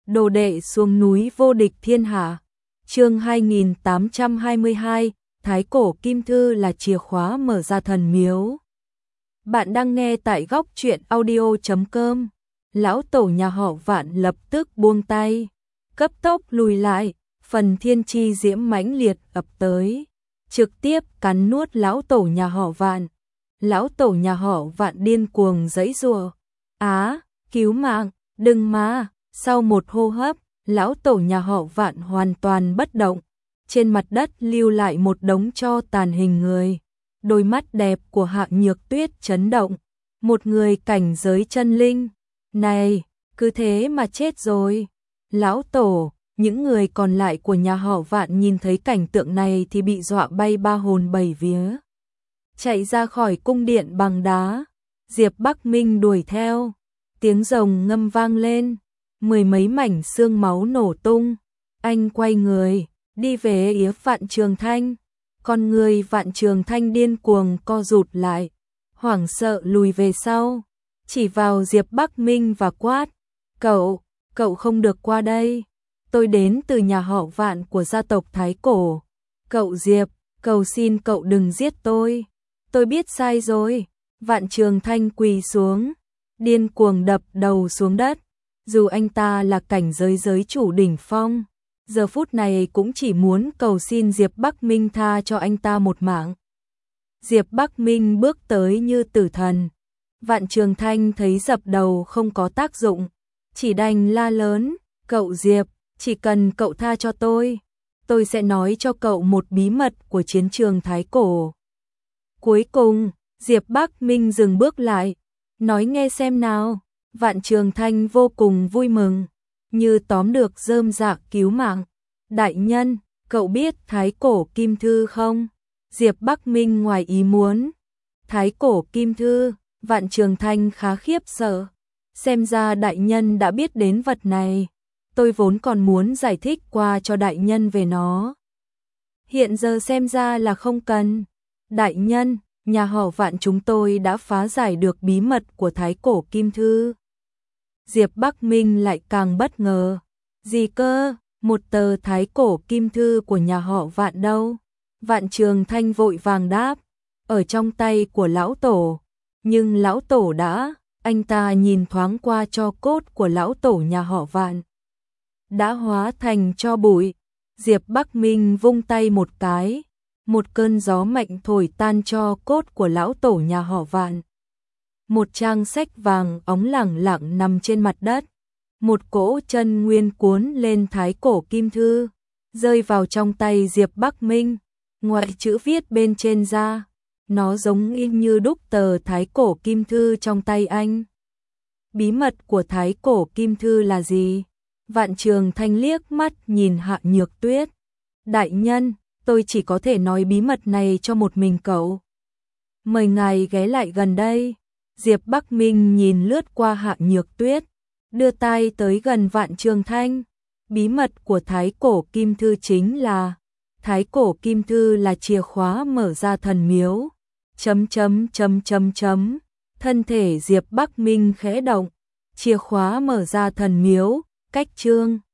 đồ đệ xuống núi vô địch thiên hạ. Chương 2822, Thái cổ kim thư là chìa khóa mở ra thần miếu. Bạn đang nghe tại góc truyện audio.com. Lão tổ nhà họ Vạn lập tức buông tay, cấp tốc lùi lại, phần thiên chi diễm mãnh liệt ập tới, trực tiếp cắn nuốt lão tổ nhà họ Vạn. Lão tổ nhà họ Vạn điên cuồng giãy giụa. Á, cứu mạng, đừng mà! Sau một hô hấp, lão tổ nhà họ Vạn hoàn toàn bất động, trên mặt đất lưu lại một đống tro tàn hình người. Đôi mắt đẹp của Hạ Nhược Tuyết chấn động, một người cảnh giới chân linh, này, cứ thế mà chết rồi. Lão tổ, những người còn lại của nhà họ Vạn nhìn thấy cảnh tượng này thì bị dọa bay ba hồn bảy vía, chạy ra khỏi cung điện bằng đá. Diệp Bắc Minh đuổi theo, tiếng rồng ngâm vang lên, mười mấy mảnh xương máu nổ tung. Anh quay người, đi về phía Vạn Trường Thanh. Con người Vạn Trường Thanh điên cuồng co rụt lại, hoảng sợ lùi về sau, chỉ vào Diệp Bắc Minh và quát: Cậu không được qua đây. Tôi đến từ nhà họ Vạn của gia tộc Thái Cổ. Cậu Diệp, cầu xin cậu đừng giết tôi. Tôi biết sai rồi. Vạn Trường Thanh quỳ xuống, điên cuồng đập đầu xuống đất. Dù anh ta là cảnh giới chủ đỉnh phong, giờ phút này cũng chỉ muốn cầu xin Diệp Bắc Minh tha cho anh ta một mạng. Diệp Bắc Minh bước tới như tử thần. Vạn Trường Thanh thấy dập đầu không có tác dụng, chỉ đành la lớn: Cậu Diệp, chỉ cần cậu tha cho tôi sẽ nói cho cậu một bí mật của chiến trường Thái Cổ. Cuối cùng, Diệp Bắc Minh dừng bước lại, nói nghe xem nào. Vạn Trường Thanh vô cùng vui mừng, như tóm được rơm rạ cứu mạng. Đại nhân, cậu biết Thái cổ kim thư không? Diệp Bắc Minh ngoài ý muốn. Thái cổ kim thư, Vạn Trường Thanh khá khiếp sợ. Xem ra đại nhân đã biết đến vật này. Tôi vốn còn muốn giải thích qua cho đại nhân về nó. Hiện giờ xem ra là không cần. Đại nhân, nhà họ Vạn chúng tôi đã phá giải được bí mật của Thái cổ kim thư. Diệp Bắc Minh lại càng bất ngờ. Gì cơ? Một tờ Thái cổ kim thư của nhà họ Vạn đâu? Vạn Trường Thanh vội vàng đáp: ở trong tay của lão tổ. Nhưng lão tổ đã, anh ta nhìn thoáng qua tro cốt của lão tổ nhà họ Vạn, đã hóa thành tro bụi. Diệp Bắc Minh vung tay một cái, một cơn gió mạnh thổi tan tro cốt của lão tổ nhà họ Vạn. Một trang sách vàng óng lẳng lặng nằm trên mặt đất. Một cỗ chân nguyên cuốn lên Thái cổ kim thư, rơi vào trong tay Diệp Bắc Minh. Ngoại chữ viết bên trên ra, nó giống y như đúc tờ Thái cổ kim thư trong tay anh. Bí mật của Thái cổ kim thư là gì? Vạn Trường Thanh liếc mắt nhìn Hạ Nhược Tuyết. Đại nhân, tôi chỉ có thể nói bí mật này cho một mình cậu. Mời ngài ghé lại gần đây. Diệp Bắc Minh nhìn lướt qua Hạ Nhược Tuyết, đưa tay tới gần Vạn Trường Thanh. Bí mật của Thái cổ kim thư chính là Thái cổ kim thư là chìa khóa mở ra thần miếu. Thân thể Diệp Bắc Minh khẽ động. Chìa khóa mở ra thần miếu, cách chương